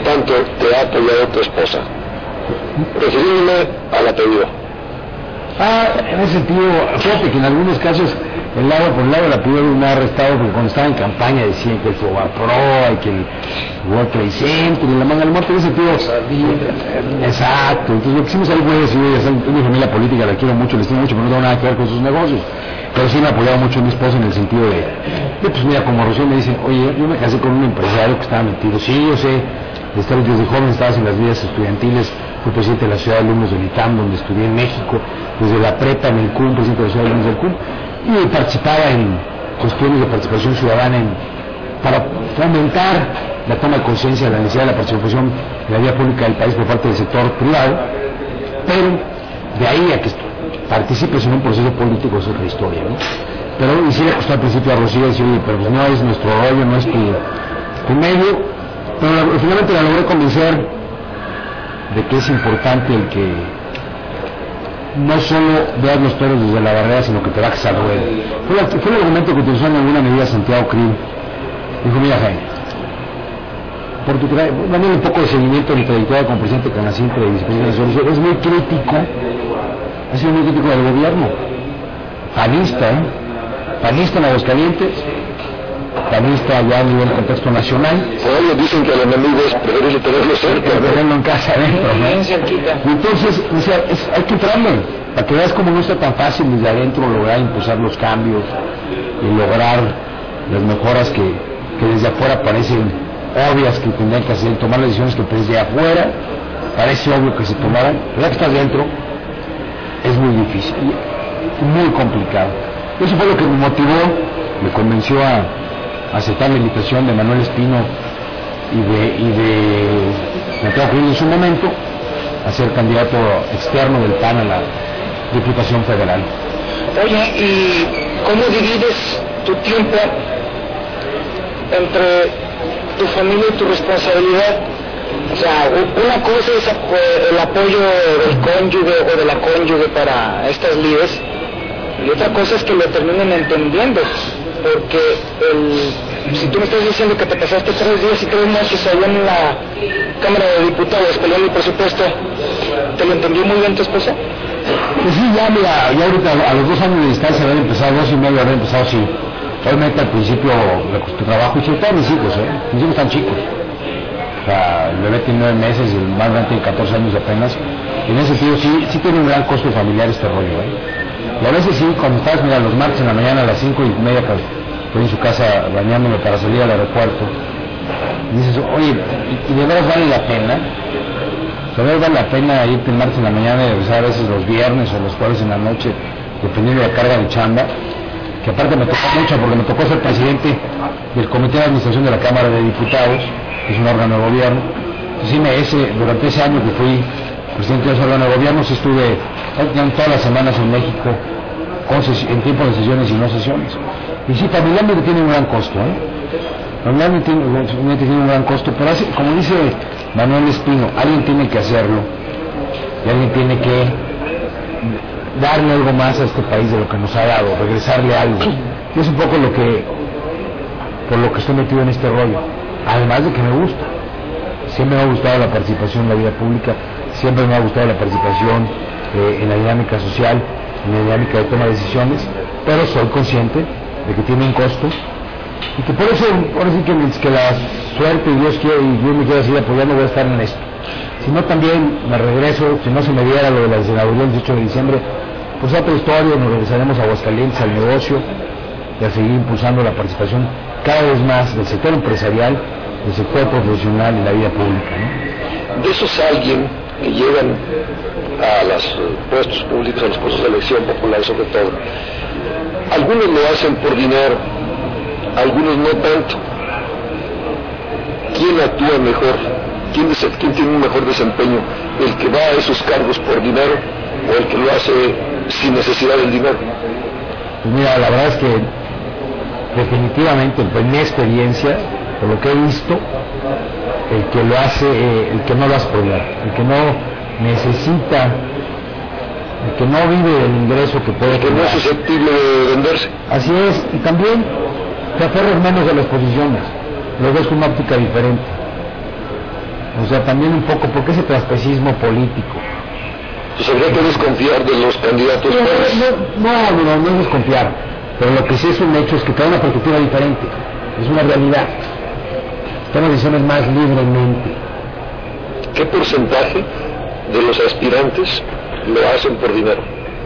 tanto te ha apoyado tu esposa? Refiriéndome al apellido. En ese sentido, fíjate que en algunos casos por el lado del apellido me ha arrestado porque cuando estaba en campaña decían que el Fobaproa y que el World Trade Center y la manga del muerto, en ese sentido. Exacto, entonces lo que hicimos ahí fue decir, es mi familia política, la quiero mucho, la estimo mucho, pero no tengo nada que ver con sus negocios. Pero sí me ha apoyado mucho mi esposa en el sentido de pues mira, como Rocío me dice, oye, yo me casé con un empresario que estaba metido, sí, yo sé, desde joven estabas en las vidas estudiantiles, fui presidente de la Ciudad de Alumnos del ITAM, donde estudié en México, desde la prepa en el CUM, presidente de la Ciudad de Alumnos del CUM, y participaba en cuestiones de participación ciudadana para fomentar la toma de conciencia de la necesidad de la participación en la vida pública del país por parte del sector privado, pero de ahí a que participes en un proceso político es otra historia, ¿no? Pero y sí le costó al principio a Rocío decir, oye, pero pues no es nuestro rollo, no es tu medio, pero finalmente la logré convencer de que es importante el que no solo veas los toros desde la barrera, sino que te bajes al ruedo. Fue el argumento que utilizó en alguna medida Santiago Krill. Dijo, mira Jaime, dándole un poco de seguimiento a mi trayectoria como presidente Canacintra y vicepresidente de la Nación, es muy crítico, ha sido muy crítico del gobierno, panista, panista en Aguascalientes, panista ya a nivel contexto nacional. Por ellos dicen que al enemigo es preferible tenerlo cerca, ¿no? Tenerlo en casa adentro, ¿no? Y entonces, decía, hay que entrarle, para que veas cómo no está tan fácil desde adentro lograr impulsar los cambios y lograr las mejoras que desde afuera parecen obvias que tendrían que hacer, tomar las decisiones que desde afuera parece obvio que se tomaran, pero ya que estás dentro es muy difícil, muy complicado. Eso fue lo que me motivó, me convenció a aceptar la invitación de Manuel Espino y de Santiago Krill en su momento a ser candidato externo del PAN a la Diputación Federal. Oye, ¿y cómo divides tu tiempo entre tu familia y tu responsabilidad? O sea, una cosa es el apoyo del cónyuge o de la cónyuge para estas lides, y otra cosa es que lo terminen entendiendo, porque si tú me estás diciendo que te pasaste 3 días y 3 noches allá en la Cámara de Diputados peleando el presupuesto, ¿te lo entendió muy bien tu esposa? Pues sí, ya mira, ya ahorita a los 2 años de distancia había empezado, 2 y medio había empezado, sí. Obviamente al principio me costó trabajo y sobre todo mis hijos, mis hijos están chicos. O sea, el bebé tiene 9 meses y el más grande tiene 14 años apenas. Y en ese sentido sí tiene un gran costo familiar este rollo, Y a veces sí, cuando estás, mira, los martes en la mañana a las 5:30 estoy en su casa bañándome para salir al aeropuerto, y dices, oye, ¿y de veras vale la pena? ¿De veras vale la pena irte el martes en la mañana y regresar a veces los viernes o los jueves en la noche, dependiendo de la carga de chamba? Que aparte me tocó mucho porque me tocó ser presidente del Comité de Administración de la Cámara de Diputados, que es un órgano de gobierno. Entonces sí, durante ese año que fui presidente de ese órgano de gobierno, sí estuve todas las semanas en México, en tiempo de sesiones y no sesiones. Y sí, familiarmente tiene un gran costo, Familiarmente tiene un gran costo, pero así, como dice Manuel Espino, alguien tiene que hacerlo, y alguien tiene que darle algo más a este país de lo que nos ha dado, regresarle algo. Y es un poco por lo que estoy metido en este rollo, además de que me gusta. Siempre me ha gustado la participación en la vida pública, siempre me ha gustado la participación en la dinámica social, en la dinámica de toma de decisiones, pero soy consciente de que tiene un costo y que por eso, ahora sí que la suerte y Dios quiere y Dios me quiere seguir apoyando, voy a estar en esto. Si no, también me regreso, si no se me diera lo de la senaduría el 18 de diciembre, pues otra historia, nos regresaremos a Aguascalientes, al negocio, y a seguir impulsando la participación cada vez más del sector empresarial, del sector profesional y la vida pública, De esos alguien que llegan a los puestos públicos, a los puestos de elección popular sobre todo, algunos lo hacen por dinero, algunos no tanto. ¿Quién actúa mejor? ¿Quién tiene un mejor desempeño? ¿El que va a esos cargos por dinero o el que lo hace sin necesidad del dinero? Pues mira, la verdad es que definitivamente, en mi experiencia, por lo que he visto, el que lo hace, el que no lo hace por dinero, el que no necesita, el que no vive del ingreso que puede tener, el que no es susceptible de venderse. Así es, y también te aferras menos a las posiciones, lo ves con una óptica diferente. O sea, también un poco, ¿por qué ese traspecismo político? Pues habría que desconfiar de los candidatos. No es desconfiar, pero lo que sí es un hecho es que cada una perspectiva diferente, es una realidad. Toman decisiones más libremente. ¿Qué porcentaje de los aspirantes lo hacen por dinero?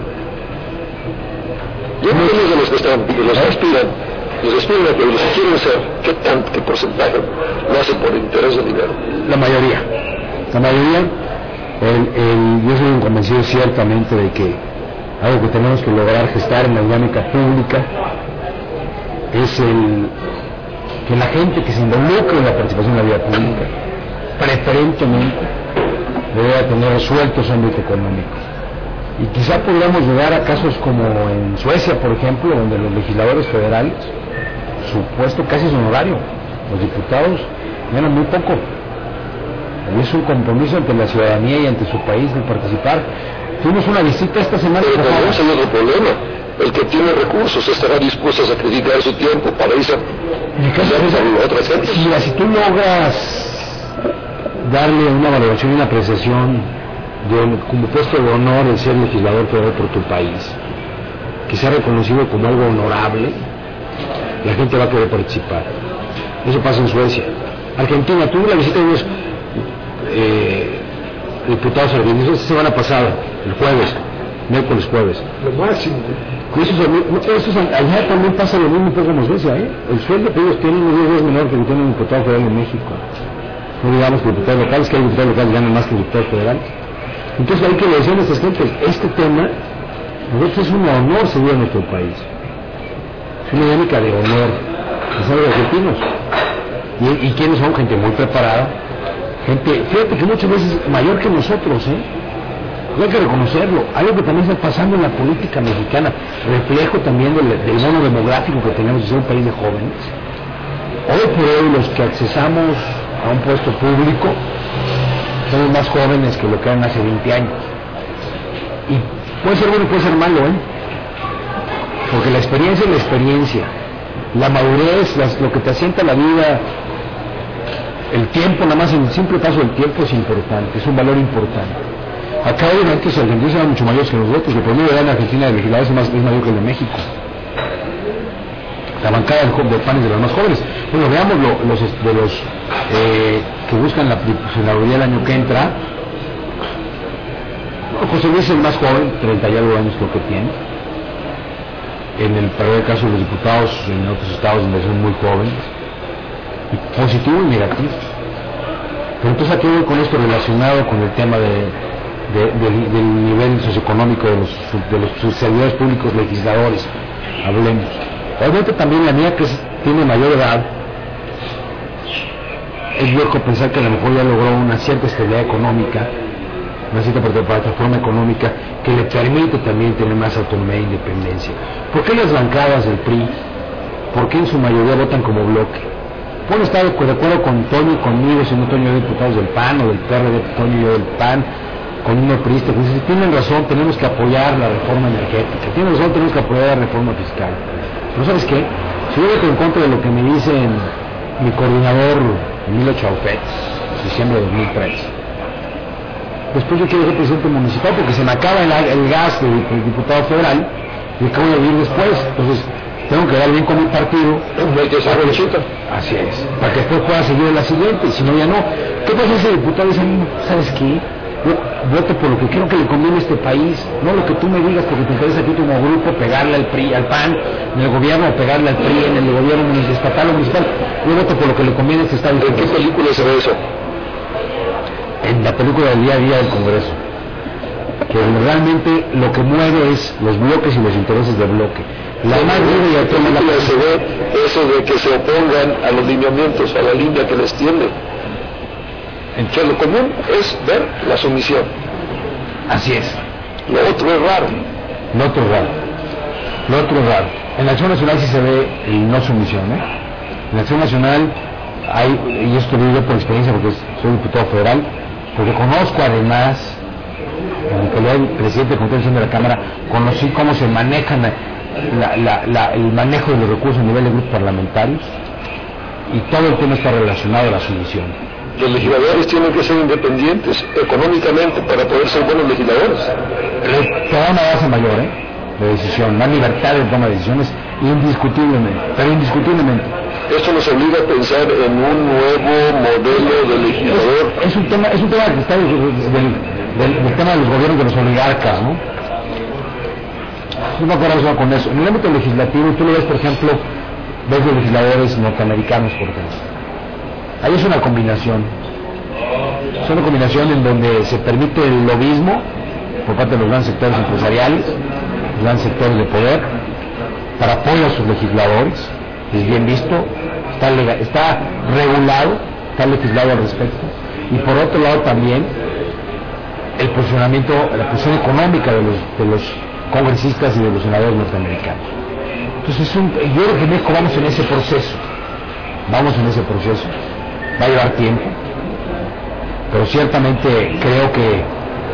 Yo creo que de los que están, de los que aspiran, pero los que quieren ser, ¿qué porcentaje lo hacen por interés de dinero? La mayoría, yo soy convencido ciertamente de que algo que tenemos que lograr gestar en la dinámica pública es que la gente que se involucre en la participación en la vida pública preferentemente debe tener resuelto su ámbito económico. Y quizá podríamos llegar a casos como en Suecia, por ejemplo, donde los legisladores federales, su puesto casi es honorario, los diputados ganan muy poco. Y es un compromiso ante la ciudadanía y ante su país de participar. Tuvimos una visita esta semana. Pero también hay otro problema. El que tiene recursos estará dispuesto a sacrificar su tiempo para irse a otras gentes. Mira, si tú logras darle una valoración y una apreciación como puesto de honor el ser legislador federal por tu país, que sea reconocido como algo honorable, la gente va a querer participar. Eso pasa en Suecia. Argentina, tuve la visita de unos diputados argentinos esta semana pasada, el miércoles jueves. Lo máximo. Allá también pasa lo mismo que en Suecia, El sueldo que ellos tienen es 10 veces menor que el que tiene un diputado federal en México. No digamos que diputados locales, que hay diputados locales ganan más que diputados federales. Entonces hay que decir a nuestras gentes, este tema, nosotros es un honor seguir en nuestro país. Es una dinámica de honor, de ser argentinos. Y quienes son gente muy preparada, gente, fíjate que muchas veces mayor que nosotros, hay que reconocerlo. Algo que también está pasando en la política mexicana, reflejo también del bono demográfico que tenemos de ser un país de jóvenes. Hoy por hoy los que accesamos a un puesto público somos más jóvenes que lo que eran hace 20 años. Y puede ser bueno y puede ser malo, porque la experiencia es la experiencia. La madurez, lo que te asienta la vida, el tiempo, nada más el simple paso del tiempo es importante, es un valor importante. Acá obviamente los argentinos eran mucho mayores que nosotros, el promedio de edad en Argentina de legisladores es mayor que el de México. La bancada de PAN es de los más jóvenes. Bueno, veamos los que buscan la senaduría el año que entra. José Luis es el más joven, 30 y algo años creo que tiene. En el peor caso de los diputados en otros estados donde son muy jóvenes, positivo y negativo. Pero entonces aquí voy con esto relacionado con el tema del nivel socioeconómico de los servidores públicos legisladores. Hablemos. Obviamente también la mía, que tiene mayor edad, es loco pensar que a lo mejor ya logró una cierta estabilidad económica, una cierta plataforma económica que le permite también tener más autonomía e independencia. ¿Por qué las bancadas del PRI, por qué en su mayoría votan como bloque? Puedo estar de acuerdo con Toño y conmigo, si no Toño de diputados del PAN o del PRD, Toño y yo del PAN, con uno priista, que dice, si tienen razón, tenemos que apoyar la reforma energética, tienen razón, tenemos que apoyar la reforma fiscal. Pero ¿sabes qué? Si yo voto en contra de lo que me dice mi coordinador, Emilio Chaufet, diciembre de 2003, después yo quiero ser presidente municipal porque se me acaba el gas del diputado federal y acabo de vivir después. Entonces tengo que dar bien con mi partido. Así es, para que después pueda seguir en la siguiente, y si no ya no. ¿Qué pasa si ese diputado dice, ¿sabes qué? Yo voto por lo que creo que le conviene a este país, no lo que tú me digas porque te interesa a ti como grupo pegarle al PRI, al PAN, en el gobierno, o pegarle al PRI en el gobierno estatal o municipal. Yo voto por lo que le conviene a este estado. ¿En qué película se ve eso? En la película del día a día del Congreso, que realmente lo que mueve es los bloques y los intereses del bloque. La más libre y autónoma se ve eso de que se opongan a los lineamientos, a la línea que les tiende. Entonces lo común es ver la sumisión. Así es. Lo otro es raro. Lo otro es raro. En la Acción Nacional sí se ve el no sumisión, En la Acción Nacional hay, y esto lo digo por experiencia porque soy diputado federal, porque conozco además, en mi calidad de presidente de contención de la Cámara, conocí cómo se manejan el manejo de los recursos a nivel de grupos parlamentarios, y todo el tema está relacionado a la sumisión. Los legisladores tienen que ser independientes económicamente para poder ser buenos legisladores. Te da una base mayor, de decisión, más libertad de toma de decisiones, indiscutiblemente, pero indiscutiblemente. Esto nos obliga a pensar en un nuevo modelo de legislador. Es un tema que está del tema de los gobiernos de los oligarcas, ¿no? No me acuerdo con eso. En el ámbito legislativo, tú lo ves, por ejemplo, ves los legisladores norteamericanos, por ejemplo. Ahí es una combinación. Es una combinación en donde se permite el lobismo por parte de los grandes sectores empresariales, los grandes sectores de poder, para apoyo a sus legisladores. Es bien visto, está regulado, está legislado al respecto. Y por otro lado también el posicionamiento, la posición económica de los congresistas y de los senadores norteamericanos. Entonces yo creo que en México vamos en ese proceso, va a llevar tiempo, pero ciertamente creo que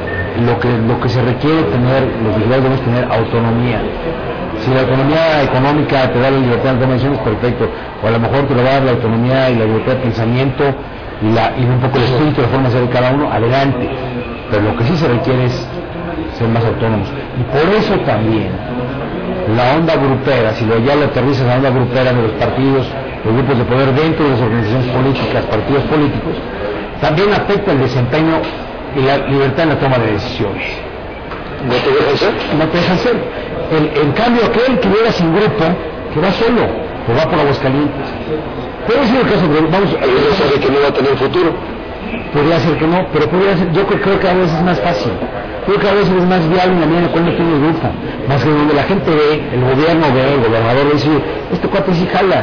lo que se requiere tener, los legisladores debemos tener autonomía. Si la autonomía económica te da la libertad de toma de decisiones, perfecto, o a lo mejor te lo va a dar la autonomía y la libertad de pensamiento y un poco el espíritu de forma de ser de cada uno, adelante, pero lo que sí se requiere es ser más autónomos. Y por eso también la onda grupera, si ya lo aterrizas a la onda grupera de los partidos, los grupos de poder dentro de las organizaciones políticas, partidos políticos, también afecta el desempeño y la libertad en la toma de decisiones. ¿No te dejan ser? No te dejan ser. En cambio, aquel que llega sin grupo, que va solo, o va por Aguascalientes. Puede ser el caso, pero vamos a ver, sabe que no va a tener futuro. Podría ser que no, pero podría ser, yo creo que a veces es más fácil. Creo que a veces es más viable en la medida en la cual no tiene grupo. Más que donde la gente ve, el gobierno ve, el gobernador ve, dice, este cuate sí jala.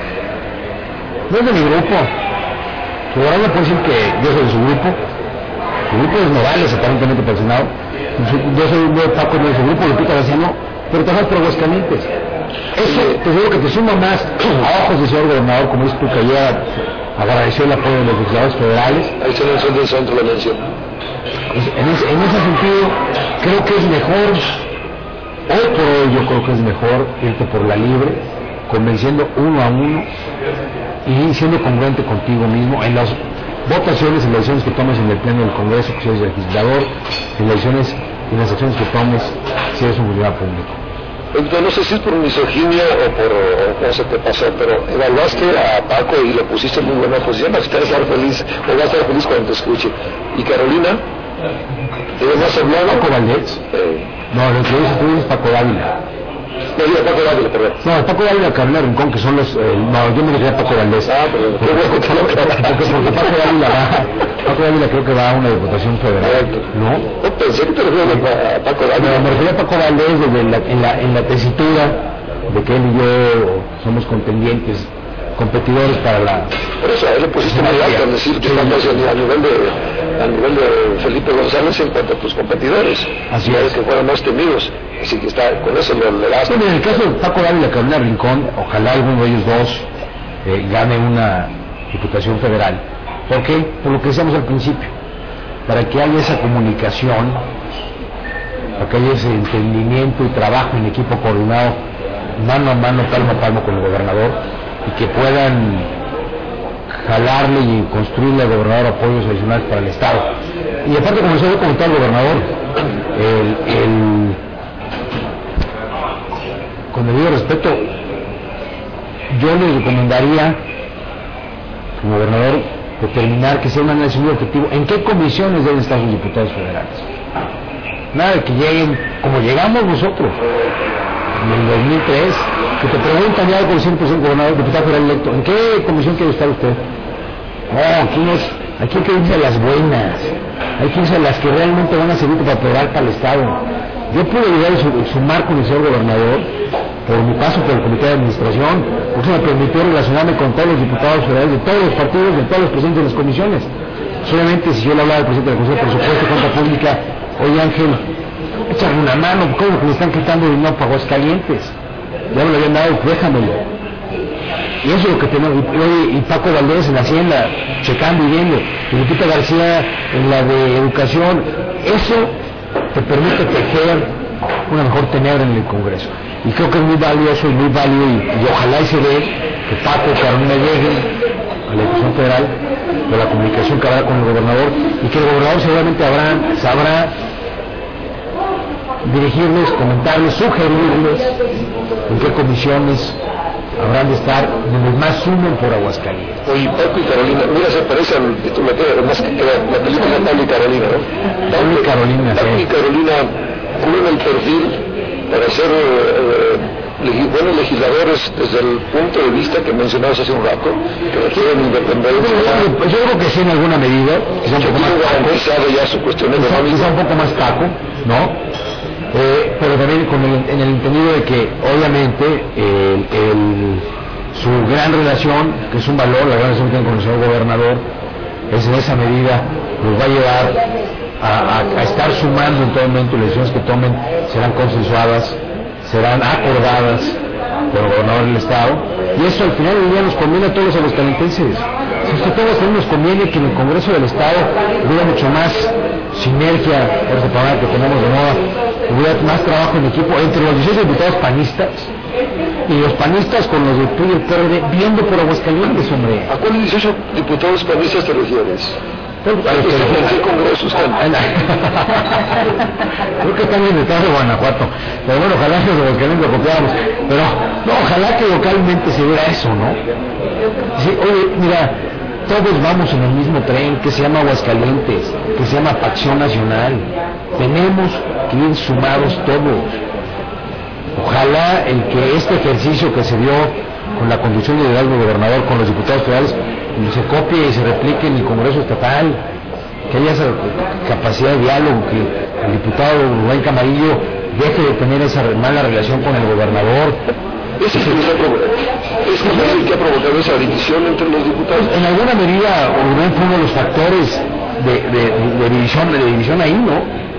No es de mi grupo. Su gobernador puede decir que yo soy de su grupo. Su grupo es Morales, aparentemente para el Senado. Yo soy de Paco, no de su grupo, Lupita García no, pero trabajas por Aguascalientes. Eso te digo que te suma más a ojos del señor gobernador, como dices tú, que ayer agradeció el apoyo de los legisladores federales. Ahí se mencionó del centro de la mención. En ese sentido, creo que es mejor, hoy por hoy yo creo que es mejor irte por la libre, convenciendo uno a uno y siendo congruente contigo mismo en las votaciones, en las decisiones que tomes en el pleno del Congreso, que si eres legislador, en las decisiones y en las acciones que tomes si eres un funcionario público. Entonces, no sé si es por misoginia o por cómo se te pasó, pero evaluaste a Paco y lo pusiste en muy buena posición, vas a estar feliz, o vas a estar feliz cuando te escuche. ¿Y Carolina? ¿Tienes más hablado? ¿Paco Valdés? No, lo que dices es Paco Dávila. No, digo Paco Dávila, perdón. No, Paco Dávila y Carolina Rincón, que son los... no, yo me refería a Paco Valdés. Ah, pero... Porque Paco Dávila creo que va a una diputación federal, ¿no? No, pensé que te referías a Paco Dávila. No, me refería a Paco Valdés en la tesitura de que él y yo somos contendientes, competidores para la... Por eso, a él le pusiste muy alto, es decir, que estamos a nivel de Felipe González en cuanto a tus competidores. Así es. Que fueran más temidos. Así que está, con eso le das. Bueno, en el caso de Paco Dávila y Carolina Rincón, ojalá alguno de ellos dos gane una diputación federal. ¿Por qué? Por lo que decíamos al principio. Para que haya esa comunicación, para que haya ese entendimiento y trabajo en equipo coordinado, mano a mano, palmo a palmo con el gobernador, y que puedan jalarle y construirle al gobernador apoyos adicionales para el Estado. Y aparte, como se ha comentado el gobernador, con debido respeto, yo le recomendaría, como gobernador, determinar que sea una análisis objetivo en qué comisiones deben estar los diputados federales. Nada de que lleguen como llegamos nosotros en el 2003, que te preguntan ya con 100% gobernador, diputado federal electo, ¿en qué comisión quiere estar usted? No, aquí hay que irse a las buenas, hay que irse a las que realmente van a servir para pegar para el Estado. Yo pude llegar a sumar con el señor gobernador por mi paso por el comité de administración, porque me permitió relacionarme con todos los diputados federales de todos los partidos, de todos los presidentes de las comisiones. Solamente si yo le hablaba al presidente del Consejo de Presupuesto y Cuenta Pública, oye Ángel, échame una mano, ¿cómo que me están quitando dinero para Aguascalientes? Ya me lo habían dado, déjamelo. Y eso es lo que tenemos, y Paco Valdés en la Hacienda, checando y viendo, y Lupita García en la de Educación, eso te permite tejer una mejor tenebra en el Congreso. Y creo que es muy valioso y muy válido, y ojalá y se ve que Paco y Carolina lleguen a la Diputación Federal, de la comunicación que habrá con el gobernador, y que el gobernador seguramente sabrá dirigirles, comentarles, sugerirles en qué comisiones habrán de estar donde más sumen por Aguascalientes. Oye, Paco y Carolina, mira, se parece al título más que la película Paco y Carolina, ¿no? Paco y Carolina, Paco y Carolina cubren el perfil para ser buenos legisladores desde el punto de vista que mencionabas hace un rato, que requieren independencia. Yo creo que sí, en alguna medida, quizá un poco más garantizado ya su cuestión económica. quizá un poco más Paco, ¿no? Pero también en el entendido de que obviamente su gran relación, que es un valor, la gran relación que tiene con el señor gobernador, es en esa medida los va a llevar a estar sumando en todo momento, y las decisiones que tomen serán consensuadas, serán acordadas por el gobernador del estado, y eso al final del día nos conviene a todos los aguascalentenses. Si a todos nos conviene que en el Congreso del Estado hubiera mucho más sinergia, por esa palabra que tenemos de moda, hubiera más trabajo en equipo entre los 16 diputados panistas y los panistas con los de PRI y el PRD, viendo por Aguascalientes, hombre. ¿A cuáles 18 diputados panistas te refieres? ¿En qué congreso están? Creo que están en el estado de Guanajuato, pero bueno, ojalá que los Aguascalientes lo copiáramos, pero no, ojalá que localmente se viera eso, ¿no? Sí, oye, mira, todos vamos en el mismo tren que se llama Aguascalientes, que se llama Pacción Nacional. Tenemos que ir sumados todos. Ojalá el que este ejercicio que se dio con la conducción de Hidalgo gobernador, con los diputados federales, se copie y se replique en el Congreso Estatal, que haya esa capacidad de diálogo, que el diputado Rubén Camarillo deje de tener esa mala relación con el gobernador. ¿Es el que ha provocado esa división entre los diputados? En alguna medida Rubén fue uno de los factores de división ahí, ¿no?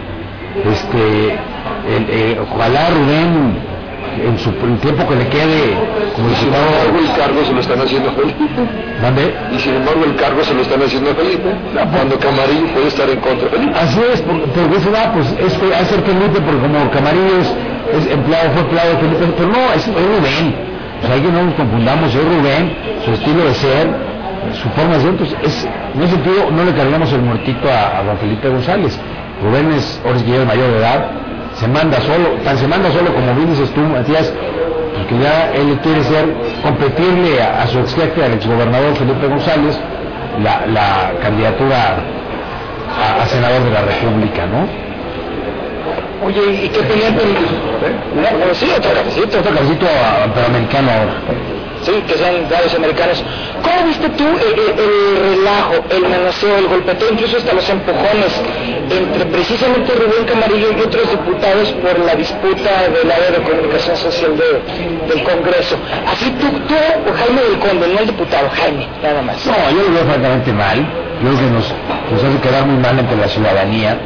Ojalá Rubén, en el tiempo que le quede como diputado... Sin embargo el cargo se lo están haciendo a Felipe. ¿Dónde? Y sin embargo el cargo se lo están haciendo a Felipe, cuando Camarillo puede estar en contra de Felipe. Así es, porque se va, pues a ser Felipe, porque como Camarillo fue empleado de Felipe, pero no, es Rubén. O sea, que no nos confundamos, es Rubén, su estilo de ser, su forma de ser, pues en ese sentido no le cargamos el muertito a Juan Felipe González. Rubén ahora es que ya es mayor de edad, se manda solo, como bien dices tú, Matías, porque ya él quiere competirle a su ex jefe, al exgobernador Felipe González, la candidatura a senador de la República, ¿no? Oye, ¿y qué pendiente? Sí, otro cafecito, pero americano ahora. Sí, que sean dados americanos. ¿Cómo viste tú el relajo, el manoseo, el golpeteo, incluso hasta los empujones entre precisamente Rubén Camarillo y otros diputados por la disputa del área de comunicación social del Congreso? Así tú, Jaime del Conde, no el diputado, Jaime, nada más. No, yo lo veo francamente mal. Yo creo que nos hace quedar muy mal ante la ciudadanía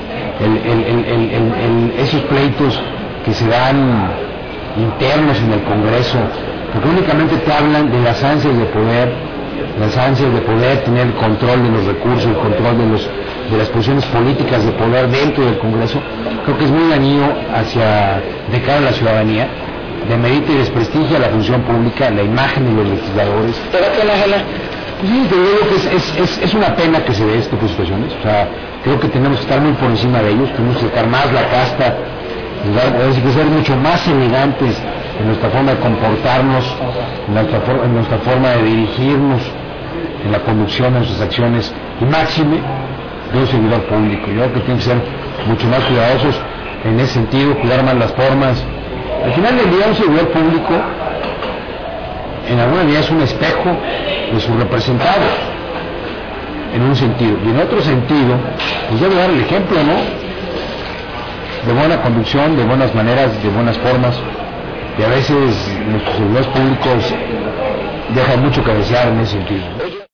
esos pleitos que se dan internos en el Congreso, porque únicamente te hablan de las ansias de poder tener control de los recursos, el control de las posiciones políticas de poder dentro del Congreso. Creo que es muy dañino de cara a la ciudadanía, demerita y desprestigia la función pública, la imagen de los legisladores. ¿Te da pena ajena? Sí, te digo que es una pena que se dé este tipo de situaciones. O sea, creo que tenemos que estar muy por encima de ellos, tenemos que sacar más la casta, que ser mucho más elegantes en nuestra forma de comportarnos, en nuestra forma de dirigirnos, en la conducción de nuestras acciones, y máxime de un servidor público. Yo creo que tienen que ser mucho más cuidadosos en ese sentido, cuidar más las formas. Al final del día, un servidor público en alguna medida es un espejo de su representado, en un sentido, y en otro sentido pues debe dar el ejemplo, ¿no?, de buena conducción, de buenas maneras, de buenas formas, y a veces nuestros servidores públicos dejan mucho que desear en ese sentido.